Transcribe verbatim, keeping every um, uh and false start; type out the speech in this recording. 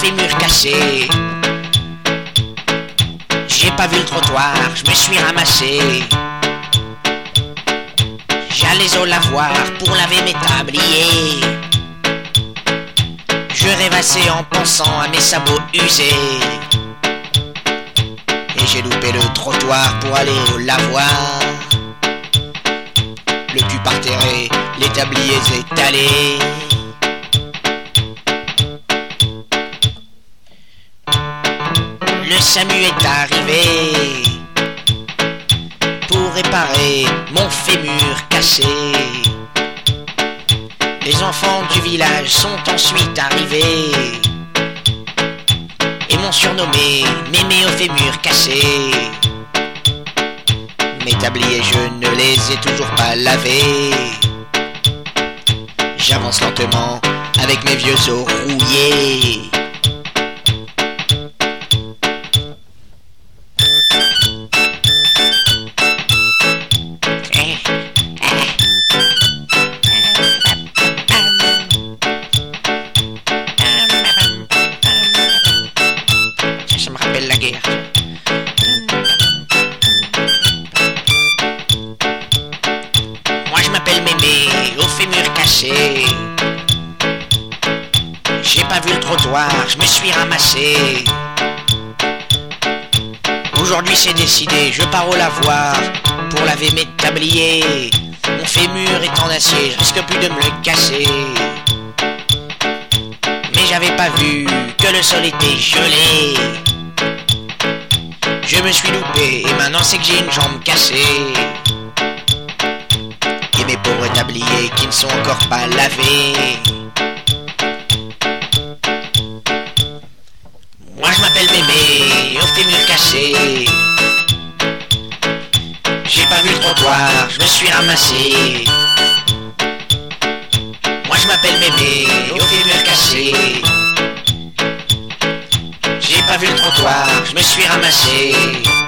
fémur cassé. J'ai pas vu le trottoir, je me suis ramassé. J'allais au lavoir pour laver mes tabliers. Je rêvassais en pensant à mes sabots usés. Et j'ai loupé le trottoir pour aller au lavoir. Le cul parterré, les tabliers étalés. Le SAMU est arrivé pour réparer mon fémur cassé. Les enfants du village sont ensuite arrivés et m'ont surnommé Mémé au fémur cassé. Mes tabliers, je ne les ai toujours pas lavés. J'avance lentement avec mes vieux os rouillés. Ça me rappelle la guerre. Moi je m'appelle Mémé, au fémur cassé. J'ai pas vu le trottoir, je me suis ramassé. Aujourd'hui c'est décidé, je pars au lavoir pour laver mes tabliers. Mon fémur est en acier, je risque plus de me le casser. Mais j'avais pas vu que le sol était gelé. Je me suis loupé et maintenant c'est que j'ai une jambe cassée. Et mes pauvres tabliers qui ne sont encore pas lavés. Moi je m'appelle Mémé, au fémur cassé. J'ai pas vu le trottoir, je me suis ramassé. Moi je m'appelle Mémé, au fémur cassé. J'ai pas vu le trottoir, je me suis ramassé.